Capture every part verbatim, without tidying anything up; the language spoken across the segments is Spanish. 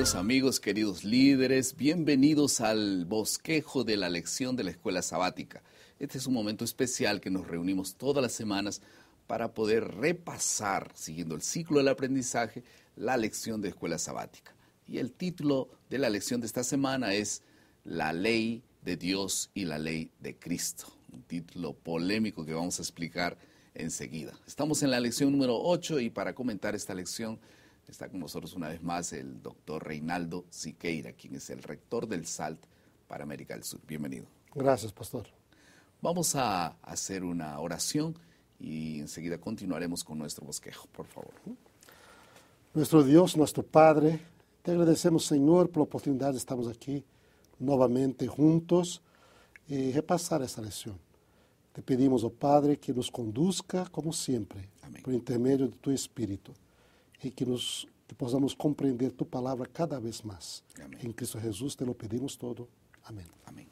Queridos amigos, queridos líderes, bienvenidos al bosquejo de la lección de la escuela sabática. Este es un momento especial que nos reunimos todas las semanas para poder repasar, siguiendo el ciclo del aprendizaje, la lección de escuela sabática. Y el título de la lección de esta semana es La ley de Dios y la ley de Cristo. Un título polémico que vamos a explicar enseguida. Estamos en la lección número ocho y para comentar esta lección está con nosotros una vez más el doctor Reinaldo Siqueira, quien es el rector del S A L T para América del Sur. Bienvenido. Gracias, pastor. Vamos a hacer una oración y enseguida continuaremos con nuestro bosquejo, por favor. Nuestro Dios, nuestro Padre, te agradecemos, Señor, por la oportunidad de estarmos aquí nuevamente juntos y repasar esta lección. Te pedimos, oh Padre, que nos conduzca como siempre, Amén, por intermedio de tu Espíritu, y que, nos, que podamos comprender tu palabra cada vez más. Amén. En Cristo Jesús te lo pedimos todo. Amén. Amén.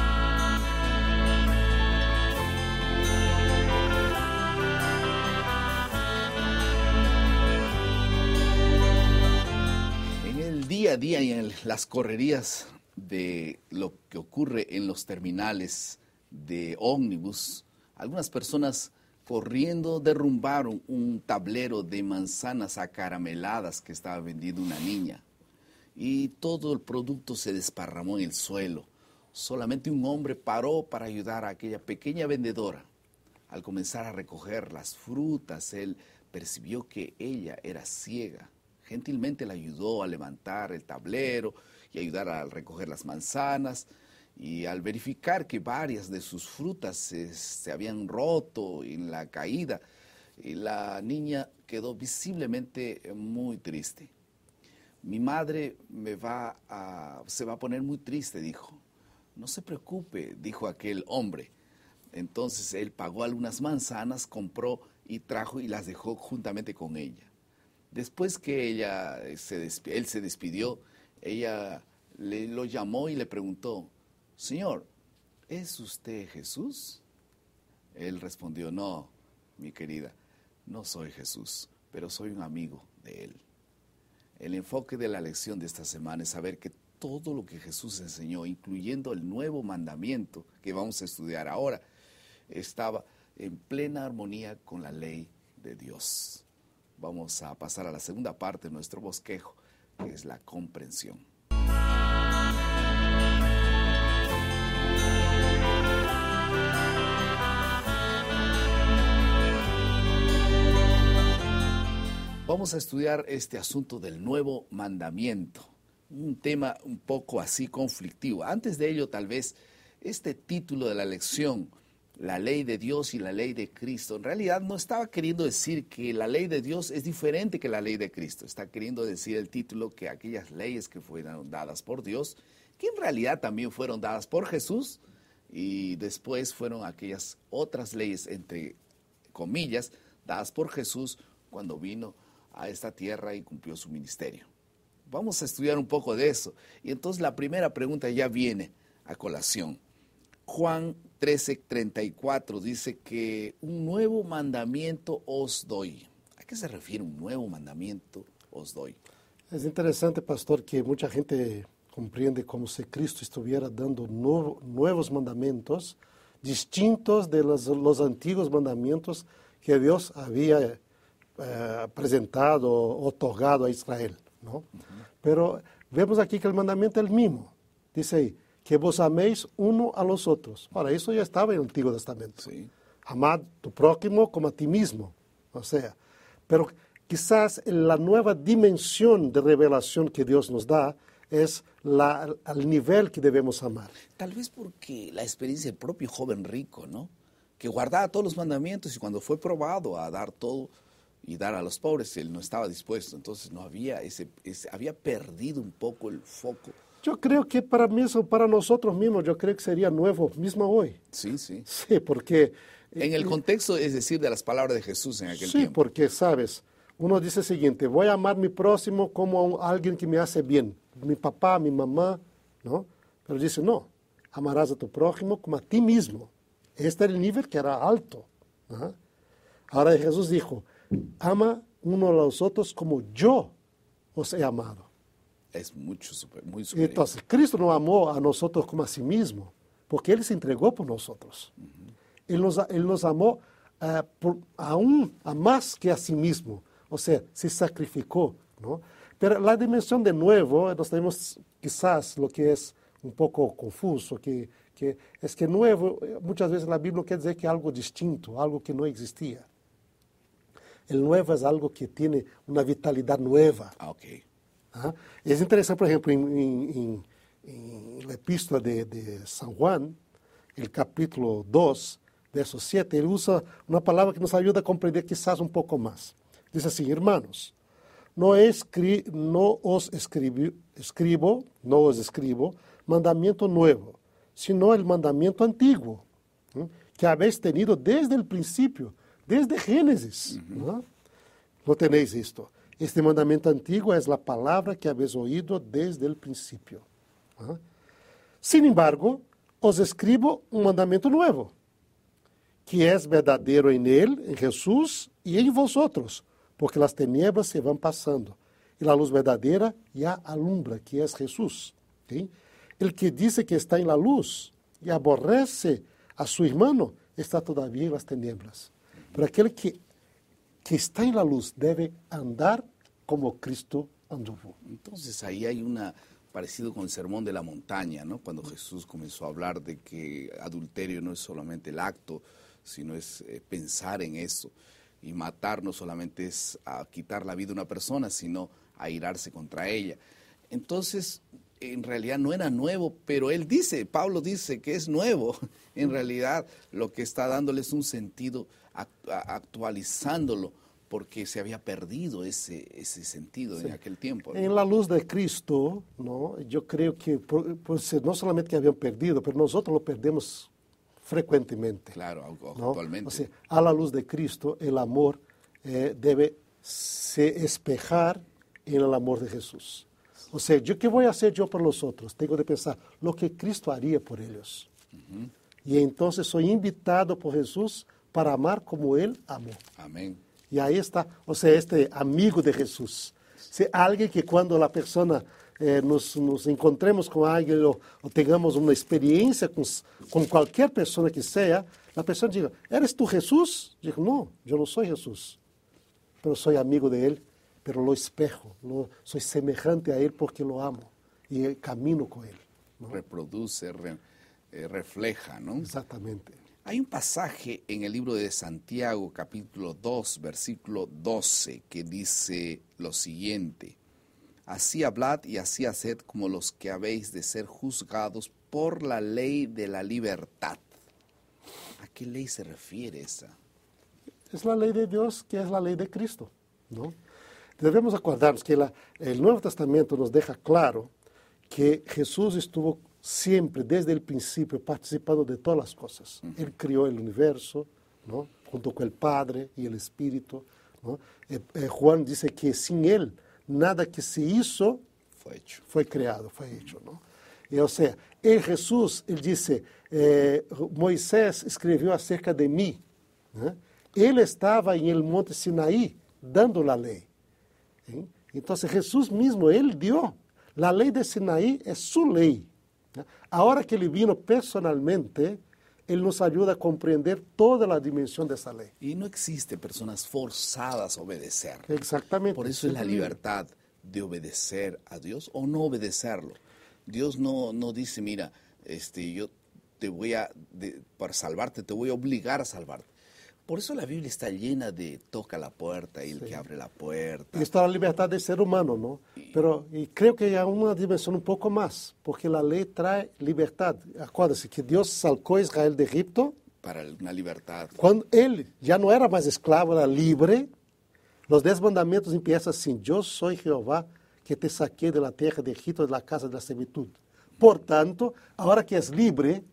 En el día a día y en las correrías de lo que ocurre en los terminales de ómnibus, algunas personas corriendo derrumbaron un tablero de manzanas acarameladas que estaba vendiendo una niña y todo el producto se desparramó en el suelo. Solamente un hombre paró para ayudar a aquella pequeña vendedora. Al comenzar a recoger las frutas, él percibió que ella era ciega. Gentilmente la ayudó a levantar el tablero y ayudar a recoger las manzanas. Y al verificar que varias de sus frutas se, se habían roto en la caída, la niña quedó visiblemente muy triste. Mi madre me va a, se va a poner muy triste, dijo. No se preocupe, dijo aquel hombre. Entonces él pagó algunas manzanas, compró y trajo y las dejó juntamente con ella. Después que ella se desp- él se despidió, ella le, lo llamó y le preguntó: Señor, ¿es usted Jesús? Él respondió: no, mi querida, no soy Jesús, pero soy un amigo de él. El enfoque de la lección de esta semana es saber que todo lo que Jesús enseñó, incluyendo el nuevo mandamiento que vamos a estudiar ahora, estaba en plena armonía con la ley de Dios. Vamos a pasar a la segunda parte de nuestro bosquejo, que es la comprensión. Vamos a estudiar este asunto del nuevo mandamiento, un tema un poco así conflictivo. Antes de ello, tal vez, este título de la lección, la ley de Dios y la ley de Cristo, en realidad no estaba queriendo decir que la ley de Dios es diferente que la ley de Cristo. Está queriendo decir el título que aquellas leyes que fueron dadas por Dios, que en realidad también fueron dadas por Jesús, y después fueron aquellas otras leyes, entre comillas, dadas por Jesús cuando vino a esta tierra y cumplió su ministerio. Vamos a estudiar un poco de eso. Y entonces la primera pregunta ya viene a colación. Juan trece, treinta y cuatro dice que un nuevo mandamiento os doy. ¿A qué se refiere un nuevo mandamiento os doy? Es interesante, pastor, que mucha gente comprende como si Cristo estuviera dando nuevo, nuevos mandamientos distintos de los, los antiguos mandamientos que Dios había Eh, presentado, otorgado a Israel, ¿no? Uh-huh. Pero vemos aquí que el mandamiento es el mismo. Dice ahí, que vos améis uno a los otros. Ahora, eso ya estaba en el Antiguo Testamento. Sí. Amar a tu prójimo como a ti mismo. O sea, pero quizás la nueva dimensión de revelación que Dios nos da es la, el nivel que debemos amar. Tal vez porque la experiencia del propio joven rico, ¿no? Que guardaba todos los mandamientos y cuando fue probado a dar todo y dar a los pobres, él no estaba dispuesto. Entonces no había ese, ese había perdido un poco el foco. Yo creo que para mí, para nosotros mismos, yo creo que sería nuevo, mismo hoy. Sí, sí. Sí, porque... En el contexto, es decir, de las palabras de Jesús en aquel sí, tiempo. Sí, porque, sabes, uno dice el siguiente: voy a amar a mi próximo como a alguien que me hace bien. Mi papá, mi mamá, ¿no? Pero dice, no, amarás a tu prójimo como a ti mismo. Este era el nivel que era alto. ¿No? Ahora Jesús dijo, ama uno a los otros como yo os he amado. Es mucho super, muy superior. Entonces, Cristo nos amó a nosotros como a sí mismo, porque Él se entregó por nosotros. Uh-huh. Él, nos, Él nos amó uh, por, aún a más que a sí mismo, o sea, se sacrificó, ¿no? Pero la dimensión de nuevo, nos tenemos quizás lo que es un poco confuso, que, que es que nuevo, muchas veces la Biblia quiere decir que algo distinto, algo que no existía. El nuevo es algo que tiene una vitalidad nueva. Ah, okay. ¿Ah? Es interesante, por ejemplo, en, en, en la epístola de, de San Juan, el capítulo dos, verso siete, él usa una palabra que nos ayuda a comprender quizás un poco más. Dice así: hermanos, no, escri, no os escribi, escribo, no os escribo mandamiento nuevo, sino el mandamiento antiguo, ¿sí? Que habéis tenido desde el principio, desde Génesis. Uh-huh. ¿No? ¿No tenéis esto? Este mandamiento antiguo es la palabra que habéis oído desde el principio. ¿Ah? Sin embargo, os escribo un mandamiento nuevo, que es verdadero en Él, en Jesús y en vosotros, porque las tinieblas se van pasando y la luz verdadera ya alumbra, que es Jesús. ¿Sí? El que dice que está en la luz y aborrece a su hermano está todavía en las tinieblas. Pero aquel que, que está en la luz debe andar como Cristo anduvo. Entonces ahí hay una parecido con el sermón de la montaña, ¿no? Cuando Jesús comenzó a hablar de que adulterio no es solamente el acto, sino es eh, pensar en eso. Y matar no solamente es a quitar la vida de una persona, sino a irarse contra ella. Entonces, en realidad no era nuevo, pero él dice, Pablo dice que es nuevo. En realidad lo que está dándole es un sentido, actualizándolo, porque se había perdido ese, ese sentido sí. en aquel tiempo, ¿no? En la luz de Cristo, ¿no? Yo creo que pues, no solamente que habían perdido, pero nosotros lo perdemos frecuentemente. Claro, ¿no? actualmente. O sea, a la luz de Cristo, el amor eh, debe se espejar en el amor de Jesús. O sea, yo, ¿qué voy a hacer yo por los otros? Tengo que pensar lo que Cristo haría por ellos. Uh-huh. Y entonces soy invitado por Jesús para amar como Él amó. Amén. Y ahí está, o sea, este amigo de Jesús. O sea, alguien que cuando la persona eh, nos, nos encontremos con alguien o, o tengamos una experiencia con, con cualquier persona que sea, la persona diga, ¿eres tú Jesús? Digo, no, yo no soy Jesús, pero soy amigo de Él, pero lo espejo, lo, soy semejante a Él porque lo amo y camino con Él, ¿no? Reproduce, re, eh, refleja, ¿no? Exactamente. Hay un pasaje en el libro de Santiago, capítulo dos, versículo doce, que dice lo siguiente: así hablad y así haced como los que habéis de ser juzgados por la ley de la libertad. ¿A qué ley se refiere esa? Es la ley de Dios, que es la ley de Cristo, ¿no? Debemos acordarnos que la, el Nuevo Testamento nos deja claro que Jesús estuvo siempre, desde el principio, participando de todas las cosas. Uh-huh. Él crió el universo, ¿no? Junto con el Padre y el Espíritu, ¿no? Eh, eh, Juan dice que sin Él, nada que se hizo fue hecho, fue creado, fue hecho, ¿no? Y, o sea, en Jesús, Él dice, eh, Moisés escribió acerca de mí, ¿eh? Él estaba en el monte Sinaí, dando la ley. ¿Sí? Entonces Jesús mismo, Él dio. La ley de Sinaí es su ley. Ahora que Él vino personalmente, Él nos ayuda a comprender toda la dimensión de esa ley. Y no existe personas forzadas a obedecer. Exactamente. Por eso es la libertad de obedecer a Dios o no obedecerlo. Dios no, no dice, mira, este, yo te voy a, de, para salvarte, te voy a obligar a salvarte. Por eso la Biblia está llena de toca la puerta y el sí. que abre la puerta. Y está la libertad del ser humano, ¿no? Y, Pero y creo que hay una dimensión un poco más, porque la ley trae libertad. Acuérdense que Dios sacó a Israel de Egipto. Para una libertad. Cuando Él ya no era más esclavo, era libre, los diez mandamientos empiezan así: yo soy Jehová que te saqué de la tierra de Egipto, de la casa de la esclavitud. Por tanto, ahora que es libre,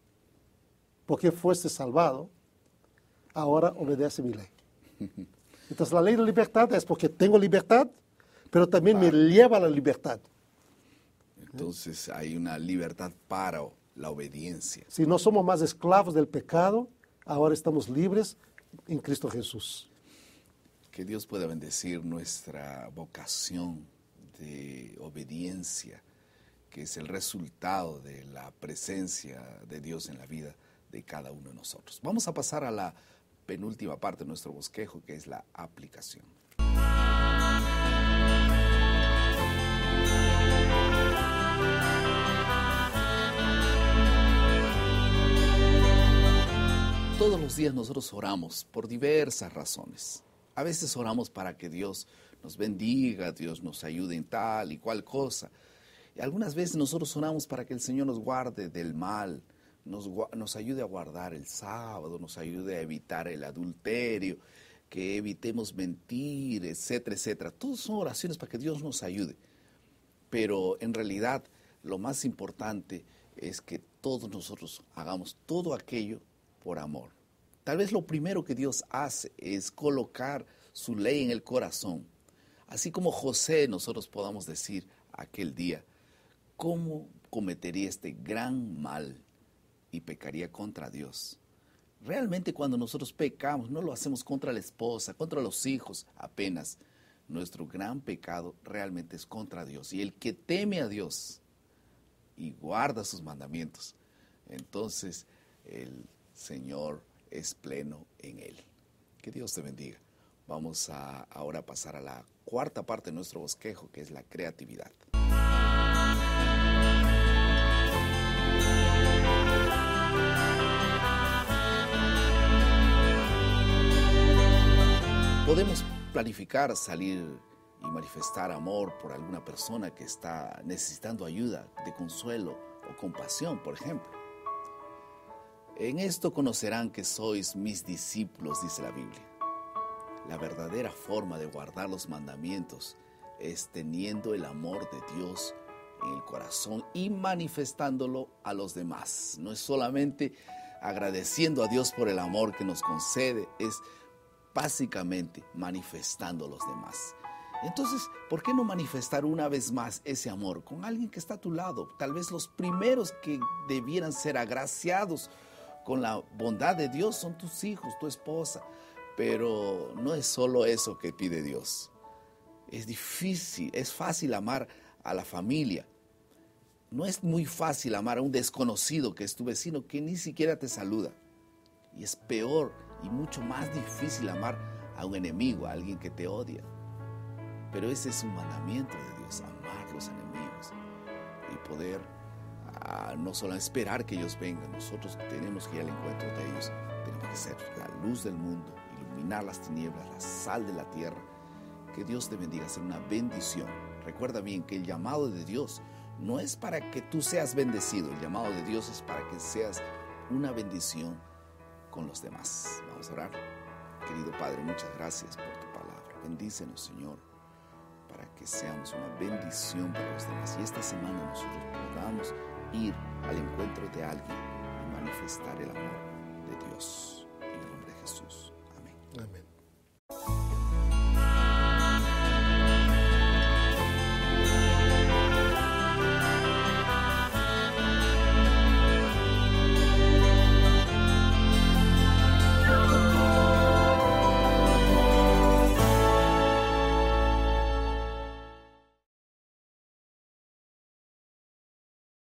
porque fuiste salvado, ahora obedece mi ley. Entonces la ley de libertad es porque tengo libertad, pero también para. me lleva a la libertad. Entonces hay una libertad para la obediencia. Si no somos más esclavos del pecado, ahora estamos libres en Cristo Jesús. Que Dios pueda bendecir nuestra vocación de obediencia, que es el resultado de la presencia de Dios en la vida de cada uno de nosotros. Vamos a pasar a la penúltima parte de nuestro bosquejo, que es la aplicación. Todos los días nosotros oramos por diversas razones. A veces oramos para que Dios nos bendiga, Dios nos ayude en tal y cual cosa. Y algunas veces nosotros oramos para que el Señor nos guarde del mal, nos, nos ayude a guardar el sábado, nos ayude a evitar el adulterio, que evitemos mentir, etcétera, etcétera. Todas son oraciones para que Dios nos ayude. Pero en realidad lo más importante es que todos nosotros hagamos todo aquello por amor. Tal vez lo primero que Dios hace es colocar su ley en el corazón. Así como José, nosotros podamos decir aquel día, ¿cómo cometería este gran mal y pecaría contra Dios? Realmente cuando nosotros pecamos, no lo hacemos contra la esposa, contra los hijos apenas. Nuestro gran pecado realmente es contra Dios. Y el que teme a Dios y guarda sus mandamientos, entonces el Señor es pleno en él. Que Dios te bendiga. Vamos a ahora pasar a la cuarta parte de nuestro bosquejo, que es la creatividad. Podemos planificar salir y manifestar amor por alguna persona que está necesitando ayuda, de consuelo o compasión, por ejemplo. En esto conocerán que sois mis discípulos, dice la Biblia. La verdadera forma de guardar los mandamientos es teniendo el amor de Dios en el corazón y manifestándolo a los demás. No es solamente agradeciendo a Dios por el amor que nos concede, es básicamente manifestando a los demás. Entonces, ¿por qué no manifestar una vez más ese amor con alguien que está a tu lado? Tal vez los primeros que debieran ser agraciados con la bondad de Dios son tus hijos, tu esposa. Pero no es solo eso que pide Dios. Es difícil, es fácil amar a la familia. No es muy fácil amar a un desconocido que es tu vecino, que ni siquiera te saluda. Y es peor y mucho más difícil amar a un enemigo, a alguien que te odia. Pero ese es un mandamiento de Dios, amar a los enemigos y poder uh, no solo esperar que ellos vengan, nosotros tenemos que ir al encuentro de ellos, tenemos que ser la luz del mundo, iluminar las tinieblas, la sal de la tierra. Que Dios te bendiga, ser una bendición. Recuerda bien que el llamado de Dios no es para que tú seas bendecido, el llamado de Dios es para que seas una bendición con los demás. Vamos a orar. Querido Padre, muchas gracias por tu palabra. Bendícenos, Señor, para que seamos una bendición para los demás. Y esta semana nosotros podamos ir al encuentro de alguien y manifestar el amor de Dios. En el nombre de Jesús. Amén. Amén.